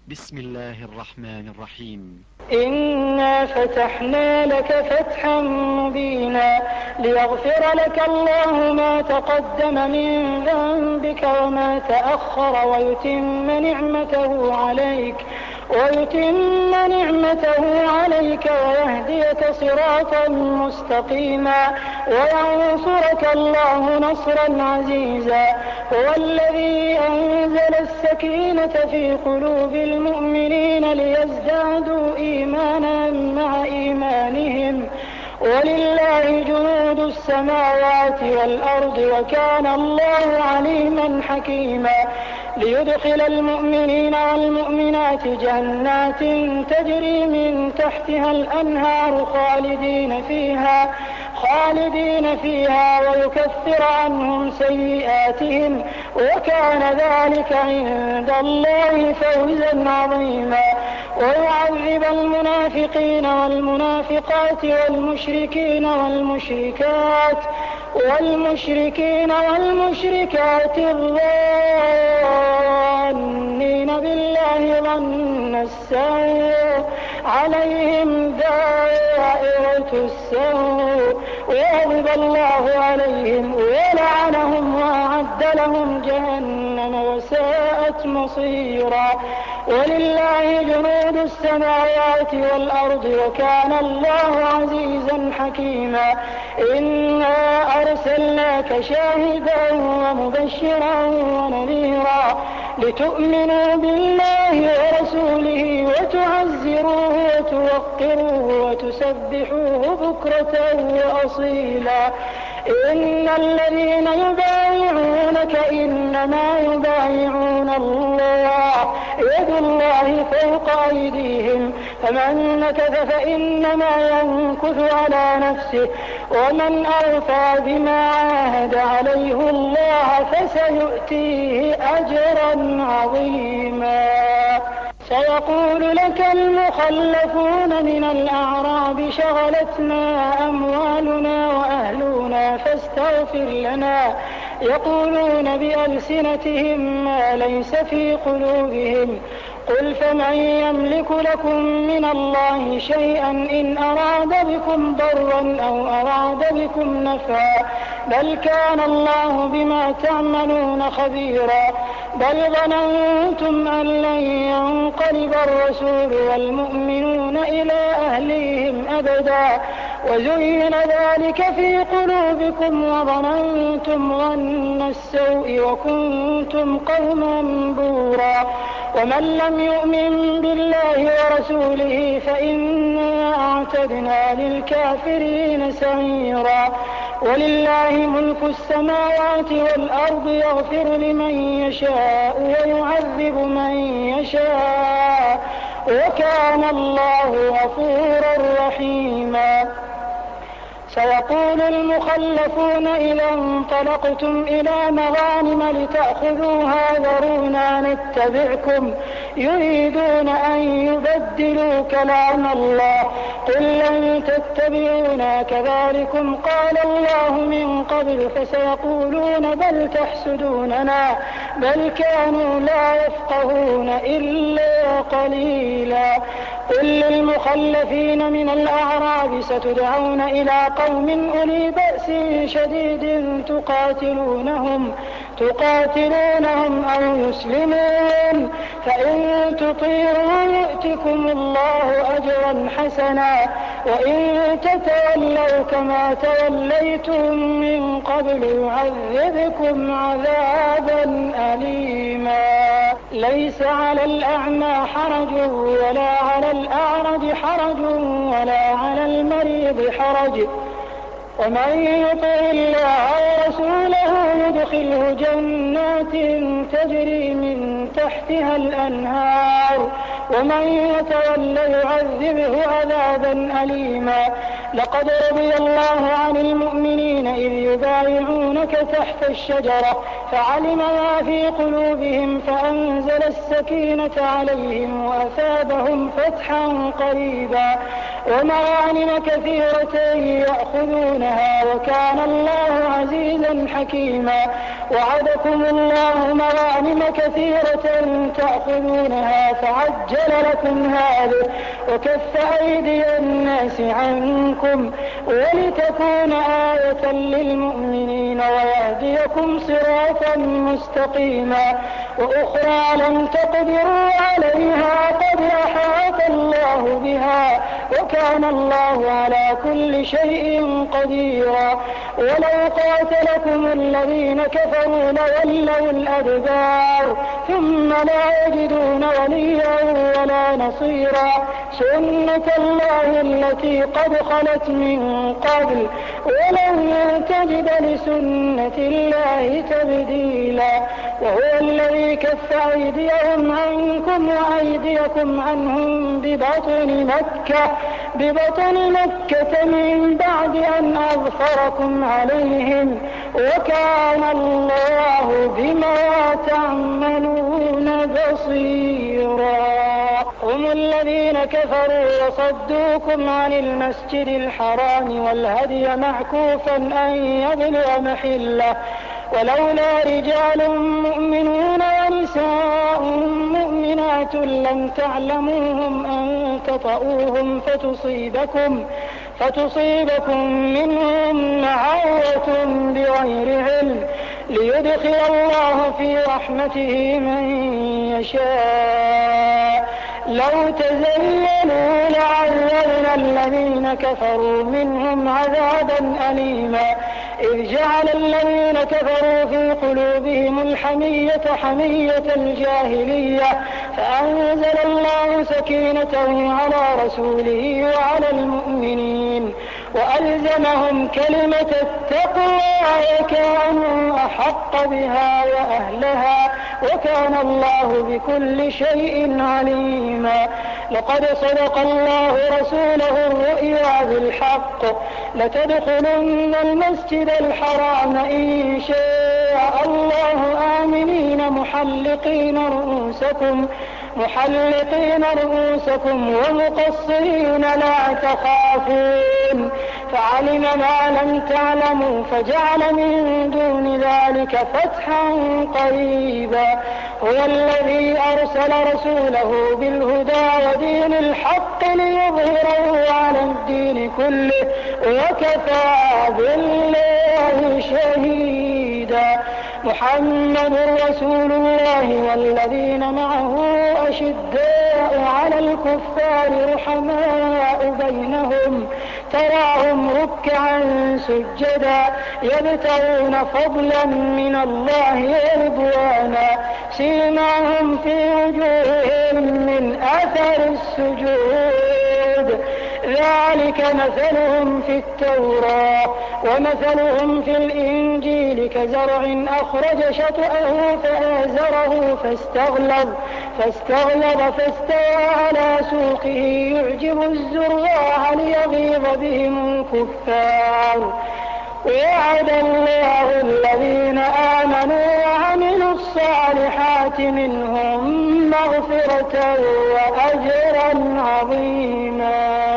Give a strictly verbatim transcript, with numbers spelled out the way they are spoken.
بسم الله الرحمن الرحيم. إنا فتحنا لك فتحا مبينا ليغفر لك الله ما تقدم من ذنبك وما تأخر ويتم نعمته عليك ويتم نعمته عليك ويهديك صراطا مستقيما وينصرك الله نصرا عزيزا. هو الذي أنزل السكينة في قلوب المؤمنين ليزدادوا إيمانا مع إيمانهم ولله جنود السماوات والأرض وكان الله عليما حكيما. ليدخل المؤمنين والمؤمنات جنات تجري من تحتها الأنهار خالدين فيها خالدين فيها ويكفر عنهم سيئاتهم وكان ذلك عند الله فوزا عظيما. ويعذب المنافقين والمنافقات والمشركين والمشركات والمشركين والمشركات الظانين بالله ظن السوء عليهم دائرة السوء وغضب الله عليهم ولعنهم وأعد لهم جهنم وساءت مصيرا. ولله جنود السماوات والأرض وكان الله عزيزا حكيما. إنا أرسلناك شاهدا ومبشرا ونذيرا لتؤمنوا بالله ورسوله وتعزروه وتوقروه وتسبحوه بكرة وأصيلا. إن الذين يبايعونك إنما يبايعون الله يد الله فوق أيديهم فمن نكث فإنما ينكث على نفسه ومن أوفى بما عاهد عليه الله فسيؤتيه أجرا عظيما. سيقول لك المخلفون من الأعراب شغلتنا أموالنا وأهلنا فاستغفر لنا يقولون بألسنتهم ما ليس في قلوبهم قل فمن يملك لكم من الله شيئا إن أراد بكم ضرا أو أراد بكم نفعا بل كان الله بما تعملون خبيرا. بل ظننتم أن لن ينقلب الرسول والمؤمنون إلى أهليهم أبدا وزين ذلك في قلوبكم وظننتم ظن السوء وكنتم قوما بورا. ومن لم يؤمن بالله ورسوله فإنا أعتدنا للكافرين سعيرا. ولله ملك السماوات والأرض يغفر لمن يشاء ويعذب من يشاء وكان الله غفورا رحيما. سيقول المخلفون إذا انطلقتم إلى مغانم لتأخذوها ذرونا نتبعكم يريدون أن يبدلوا كلام الله قل لن تتبعونا كذلكم قال الله من قبل فسيقولون بل تحسدوننا بل كانوا لا يفقهون إلا قليلا. قل للمخلفين من الأعراب ستدعون إلى قوم أولي بأس شديد تقاتلونهم تقاتلونهم أو يسلمون فإن تطيعوا يؤتكم الله أجرا حسنا وإن تتولوا كما توليتم من قبل يعذبكم عذابا أليما. ليس على الأعمى حرج ولا على الأعرج حرج ولا على المريض حرج ومن يطع الله ورسوله يدخله جنات تجري من تحتها الأنهار ومن يتول يعذبه عذابا أليما. لقد رضي الله عن المؤمنين إذ يبايعونك تحت الشجرة فعلم ما في قلوبهم فأنزل السكينة عليهم وأثابهم فتحا قريبا. ومغانم كثيرة يأخذونها وكان الله عزيزا حكيما. وعدكم الله مغانم كثيرة تأخذونها فعجل لكم هذه وكف أيدي الناس عنكم ولتكون آية للمؤمنين ويهديكم صراطا مستقيما. وأخرى لم تقدروا عليها قد أحاط الله بها وكان الله على كل شيء قديرا. ولو قاتلكم الذين كفروا لولوا الأدبار ثم لا يجدون وليا ولا نصيرا. سنة الله التي قد خلت من قبل ولن تجد لسنة الله تبديلا. وهو الذي كف أيديهم عنكم وأيديكم عنهم ببطن مكة ببطن مكة من بعد أن أظفركم عليهم وكان الله بما تعملون بصيرا. هم الذين كفروا وصدوكم عن المسجد الحرام والهدي معكوفا أن يبلغ محله ولولا رجال مؤمنون ونساء مؤمنات لم تعلموهم أن تطؤوهم فتصيبكم فتصيبكم منهم معرة بغير علم ليدخل الله في رحمته من يشاء. لو تزينوا لعذبنا الذين كفروا منهم عذابا أليما. إذ جعل الذين كفروا في قلوبهم الحمية حمية الجاهلية فأنزل الله سكينته على رسوله وعلى المؤمنين وألزمهم كلمة التقوى وكانوا أحق بها وأهلها وكان الله بكل شيء عليما. لقد صدق الله رسوله الرؤيا بالحق لتدخلن المسجد الحرام إن شاء الله آمنين محلقين رؤوسكم محلقين رؤوسكم ومقصرين لا تخافون فعلم ما لم تعلموا فجعل من دون ذلك فتحا قريبا. هو الذي أرسل رسوله بالهدى ودين الحق ليظهره على الدين كله وكفى بالله شهيدا. محمد رسول الله والذين معه أشداء على الكفار رحماء بينهم تراهم ركعا سجدا يبتغون فضلا من الله ورضوانا سيماهم في وجوههم من أثر السجود ذلك مثلهم في التوراة ومثلهم في الإنجيل كزرع أخرج شطأه فآزره فاستغلظ فاستغلظ فاستوى على سوقه يعجب الزراع ليغيظ بهم الكفار. وعد الله الذين آمنوا وعملوا الصالحات منهم مغفرة وأجرا عظيما.